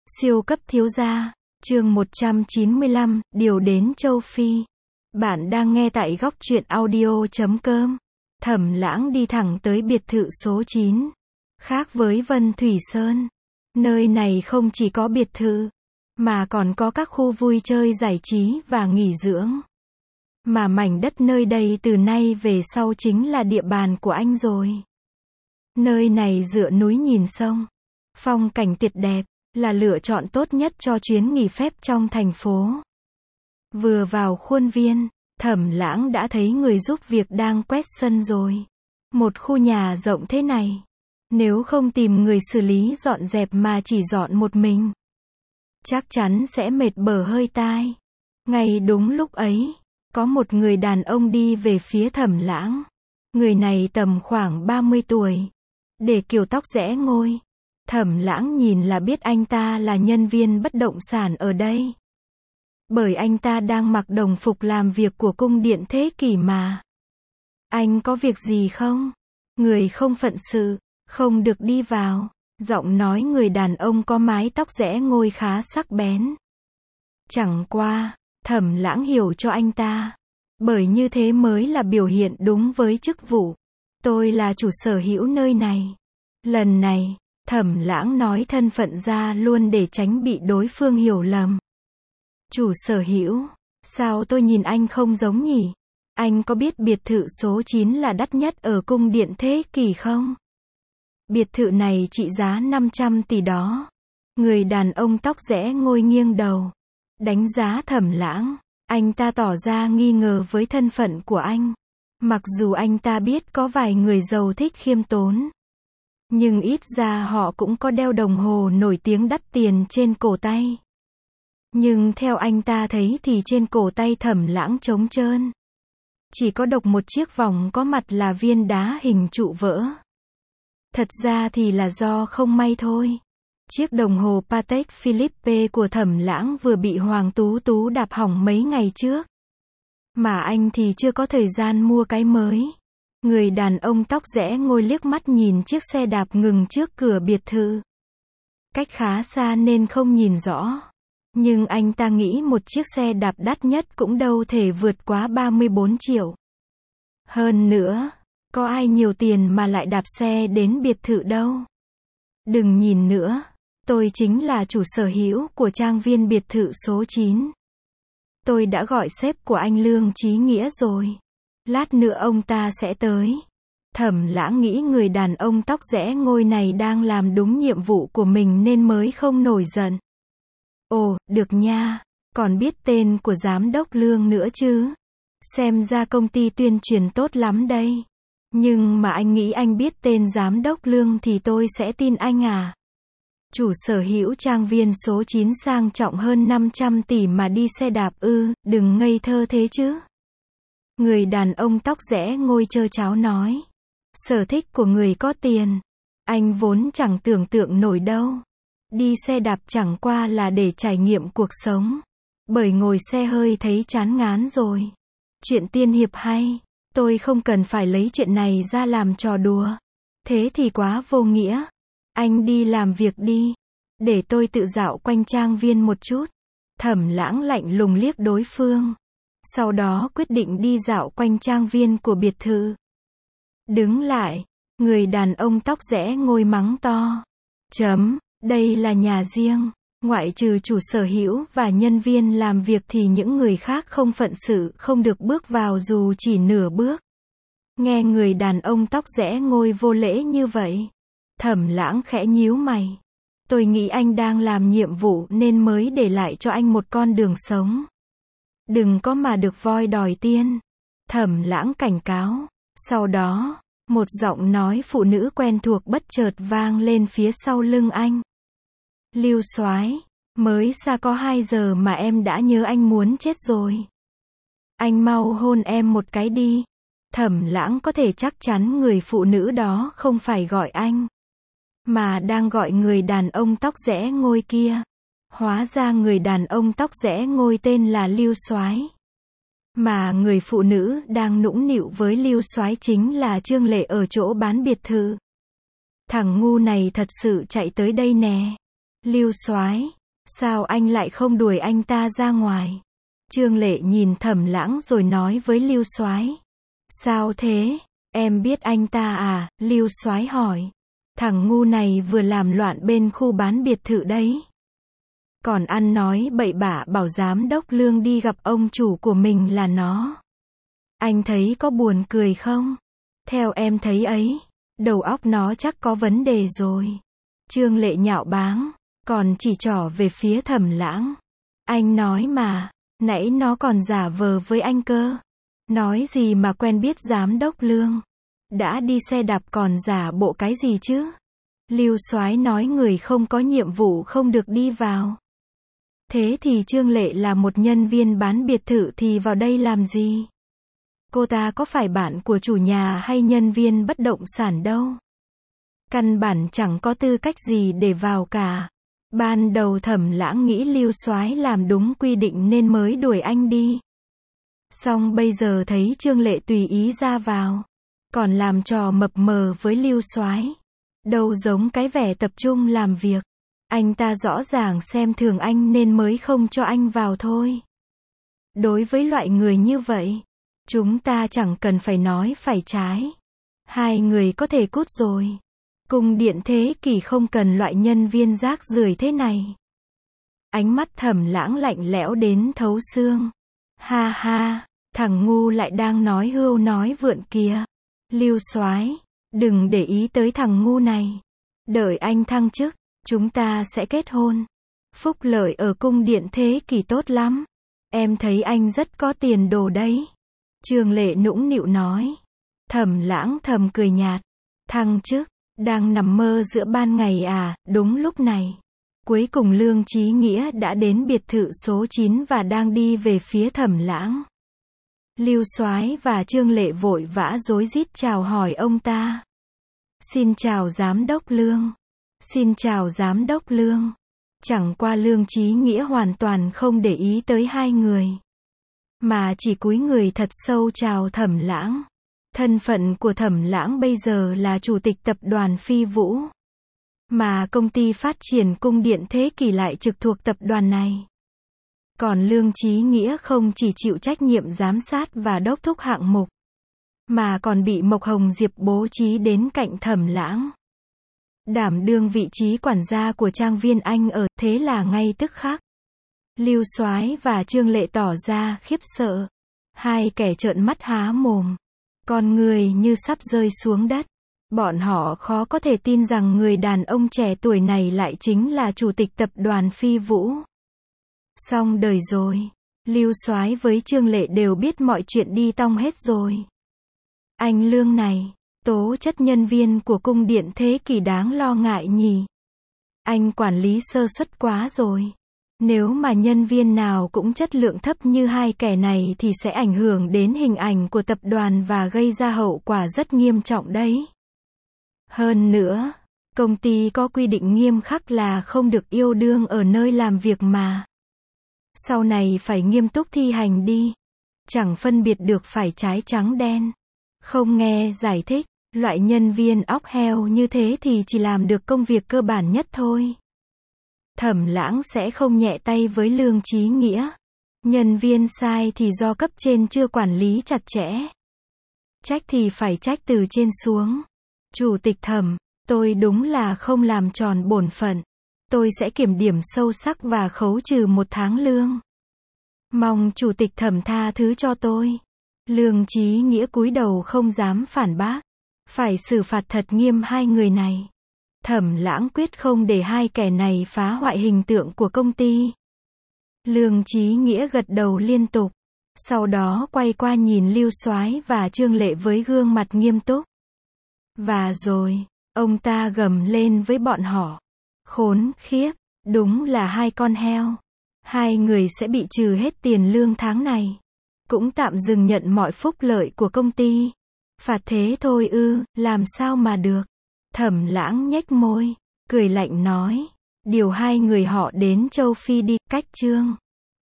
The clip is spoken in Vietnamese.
Siêu cấp thiếu gia, chương 195, điều đến châu Phi. Bạn đang nghe tại góc truyện audio.com. Thẩm Lãng đi thẳng tới biệt thự số 9. Khác với Vân Thủy Sơn, nơi này không chỉ có biệt thự, mà còn có các khu vui chơi giải trí và nghỉ dưỡng. Mà mảnh đất nơi đây từ nay về sau chính là địa bàn của anh rồi. Nơi này dựa núi nhìn sông, phong cảnh tuyệt đẹp, là lựa chọn tốt nhất cho chuyến nghỉ phép trong thành phố. Vừa vào khuôn viên, Thẩm Lãng đã thấy người giúp việc đang quét sân rồi. Một khu nhà rộng thế này, nếu không tìm người xử lý dọn dẹp mà chỉ dọn một mình, chắc chắn sẽ mệt bở hơi tai. Ngay đúng lúc ấy, có một người đàn ông đi về phía Thẩm Lãng. Người này tầm khoảng 30 tuổi, để kiểu tóc rẽ ngôi. Thẩm Lãng nhìn là biết anh ta là nhân viên bất động sản ở đây. Bởi anh ta đang mặc đồng phục làm việc của cung điện thế kỷ mà. Anh có việc gì không? Người không phận sự, không được đi vào. Giọng nói người đàn ông có mái tóc rẽ ngôi khá sắc bén. Chẳng qua, Thẩm Lãng hiểu cho anh ta. Bởi như thế mới là biểu hiện đúng với chức vụ. Tôi là chủ sở hữu nơi này. Lần này, Thẩm Lãng nói thân phận ra luôn để tránh bị đối phương hiểu lầm. Chủ sở hữu, sao tôi nhìn anh không giống nhỉ? Anh có biết biệt thự số 9 là đắt nhất ở cung điện thế kỷ không? Biệt thự này trị giá 500 tỷ đó. Người đàn ông tóc rẽ ngôi nghiêng đầu, đánh giá Thẩm Lãng. Anh ta tỏ ra nghi ngờ với thân phận của anh. Mặc dù anh ta biết có vài người giàu thích khiêm tốn, nhưng ít ra họ cũng có đeo đồng hồ nổi tiếng đắt tiền trên cổ tay. Nhưng theo anh ta thấy thì trên cổ tay Thẩm Lãng trống trơn. Chỉ có độc một chiếc vòng có mặt là viên đá hình trụ vỡ. Thật ra thì là do không may thôi. Chiếc đồng hồ Patek Philippe của Thẩm Lãng vừa bị Hoàng Tú Tú đạp hỏng mấy ngày trước. Mà anh thì chưa có thời gian mua cái mới. Người đàn ông tóc rẽ ngôi liếc mắt nhìn chiếc xe đạp ngừng trước cửa biệt thự. Cách khá xa nên không nhìn rõ. Nhưng anh ta nghĩ một chiếc xe đạp đắt nhất cũng đâu thể vượt quá 34 triệu. Hơn nữa, có ai nhiều tiền mà lại đạp xe đến biệt thự đâu. Đừng nhìn nữa, tôi chính là chủ sở hữu của trang viên biệt thự số 9. Tôi đã gọi sếp của anh Lương Chí Nghĩa rồi. Lát nữa ông ta sẽ tới. Thẩm Lãng nghĩ người đàn ông tóc rẽ ngôi này đang làm đúng nhiệm vụ của mình nên mới không nổi giận. Ồ, được nha, còn biết tên của giám đốc Lương nữa chứ. Xem ra công ty tuyên truyền tốt lắm đây. Nhưng mà anh nghĩ anh biết tên giám đốc Lương thì tôi sẽ tin anh à? Chủ sở hữu trang viên số 9 sang trọng hơn 500 tỷ mà đi xe đạp ư, đừng ngây thơ thế chứ. Người đàn ông tóc rẽ ngôi trơ tráo nói. Sở thích của người có tiền, anh vốn chẳng tưởng tượng nổi đâu. Đi xe đạp chẳng qua là để trải nghiệm cuộc sống. Bởi ngồi xe hơi thấy chán ngán rồi. Chuyện tiên hiệp hay, tôi không cần phải lấy chuyện này ra làm trò đùa. Thế thì quá vô nghĩa. Anh đi làm việc đi. Để tôi tự dạo quanh trang viên một chút. Thẩm Lãng lạnh lùng liếc đối phương. Sau đó quyết định đi dạo quanh trang viên của biệt thự. Đứng lại. Người đàn ông tóc rẽ ngôi mắng to. Đây là nhà riêng. Ngoại trừ chủ sở hữu và nhân viên làm việc thì những người khác không phận sự không được bước vào dù chỉ nửa bước. Nghe người đàn ông tóc rẽ ngôi vô lễ như vậy, Thẩm Lãng khẽ nhíu mày. Tôi nghĩ anh đang làm nhiệm vụ nên mới để lại cho anh một con đường sống. Đừng có mà được voi đòi tiên. Thẩm Lãng cảnh cáo. Sau đó, một giọng nói phụ nữ quen thuộc bất chợt vang lên phía sau lưng anh. Lưu soái, mới xa có 2 giờ mà em đã nhớ anh muốn chết rồi. Anh mau hôn em một cái đi. Thẩm Lãng có thể chắc chắn người phụ nữ đó không phải gọi anh, mà đang gọi người đàn ông tóc rẽ ngôi kia. Hóa ra người đàn ông tóc rẽ ngôi tên là Lưu soái. Mà người phụ nữ đang nũng nịu với Lưu soái chính là Trương Lệ ở chỗ bán biệt thự. Thằng ngu này thật sự chạy tới đây nè. Lưu Soái, sao anh lại không đuổi anh ta ra ngoài? Trương Lệ nhìn Thẩm Lãng rồi nói với Lưu Soái. Sao thế? Em biết anh ta à? Lưu Soái hỏi. Thằng ngu này vừa làm loạn bên khu bán biệt thự đấy. Còn ăn nói bậy bạ bảo giám đốc Lương đi gặp ông chủ của mình là nó. Anh thấy có buồn cười không? Theo em thấy ấy, đầu óc nó chắc có vấn đề rồi. Trương Lệ nhạo báng, còn chỉ trỏ về phía Thẩm Lãng. Anh nói mà, nãy nó còn giả vờ với anh cơ. Nói gì mà quen biết giám đốc Lương. Đã đi xe đạp còn giả bộ cái gì chứ? Lưu Soái nói người không có nhiệm vụ không được đi vào. Thế thì Trương Lệ là một nhân viên bán biệt thự thì vào đây làm gì? Cô ta có phải bạn của chủ nhà hay nhân viên bất động sản đâu. Căn bản chẳng có tư cách gì để vào cả. Ban đầu Thẩm Lãng nghĩ Lưu Soái làm đúng quy định nên mới đuổi anh đi. Xong bây giờ thấy Trương Lệ tùy ý ra vào, còn làm trò mập mờ với Lưu Soái. Đâu giống cái vẻ tập trung làm việc. Anh ta rõ ràng xem thường anh nên mới không cho anh vào thôi. Đối với loại người như vậy, chúng ta chẳng cần phải nói phải trái. Hai người có thể cút rồi. Cung điện thế kỷ không cần loại nhân viên rác rưởi thế này. Ánh mắt Thẩm Lãng lạnh lẽo đến thấu xương. Ha ha, thằng ngu lại đang nói hưu nói vượn kìa. Lưu Soái, đừng để ý tới thằng ngu này. Đợi anh thăng chức, chúng ta sẽ kết hôn. Phúc lợi ở cung điện thế kỷ tốt lắm. Em thấy anh rất có tiền đồ đấy. Trương Lệ nũng nịu nói. Thẩm Lãng thầm cười nhạt. Thăng chức, đang nằm mơ giữa ban ngày à? Đúng lúc này, cuối cùng Lương Chí Nghĩa đã đến biệt thự số 9 và đang đi về phía Thẩm Lãng. Lưu Soái và Trương Lệ vội vã rối rít chào hỏi ông ta. Xin chào giám đốc Lương. Xin chào giám đốc Lương. Chẳng qua Lương Chí Nghĩa hoàn toàn không để ý tới hai người, mà chỉ cúi người thật sâu chào Thẩm Lãng. Thân phận của Thẩm Lãng bây giờ là chủ tịch tập đoàn Phi Vũ, mà công ty phát triển cung điện thế kỷ lại trực thuộc tập đoàn này. Còn Lương Chí Nghĩa không chỉ chịu trách nhiệm giám sát và đốc thúc hạng mục, mà còn bị Mộc Hồng Diệp bố trí đến cạnh Thẩm Lãng, đảm đương vị trí quản gia của trang viên anh ở. Thế là ngay tức khắc, Lưu Soái và Trương Lệ tỏ ra khiếp sợ. Hai kẻ trợn mắt há mồm, con người như sắp rơi xuống đất. Bọn họ khó có thể tin rằng người đàn ông trẻ tuổi này lại chính là chủ tịch tập đoàn Phi Vũ. Xong đời rồi. Lưu Soái với Trương Lệ đều biết mọi chuyện đi tong hết rồi. Anh Lương này, tố chất nhân viên của cung điện thế kỷ đáng lo ngại nhỉ. Anh quản lý sơ suất quá rồi. Nếu mà nhân viên nào cũng chất lượng thấp như hai kẻ này thì sẽ ảnh hưởng đến hình ảnh của tập đoàn và gây ra hậu quả rất nghiêm trọng đấy. Hơn nữa, công ty có quy định nghiêm khắc là không được yêu đương ở nơi làm việc mà. Sau này phải nghiêm túc thi hành đi. Chẳng phân biệt được phải trái trắng đen. Không nghe giải thích, loại nhân viên óc heo như thế thì chỉ làm được công việc cơ bản nhất thôi. Thẩm Lãng sẽ không nhẹ tay với Lương Chí Nghĩa. Nhân viên sai thì do cấp trên chưa quản lý chặt chẽ. Trách thì phải trách từ trên xuống. Chủ tịch Thẩm, tôi đúng là không làm tròn bổn phận. Tôi sẽ kiểm điểm sâu sắc và khấu trừ 1 tháng lương. Mong chủ tịch Thẩm tha thứ cho tôi. Lương Chí Nghĩa cúi đầu không dám phản bác. Phải xử phạt thật nghiêm hai người này. Thẩm Lãng quyết không để hai kẻ này phá hoại hình tượng của công ty. Lương Chí Nghĩa gật đầu liên tục. Sau đó quay qua nhìn Lưu Soái và Trương Lệ với gương mặt nghiêm túc. Và rồi, ông ta gầm lên với bọn họ. Khốn khiếp, đúng là hai con heo. Hai người sẽ bị trừ hết tiền lương tháng này. Cũng tạm dừng nhận mọi phúc lợi của công ty. Phạt thế thôi ư, làm sao mà được. Thẩm Lãng nhếch môi, cười lạnh nói. Điều hai người họ đến châu Phi đi, cách chương.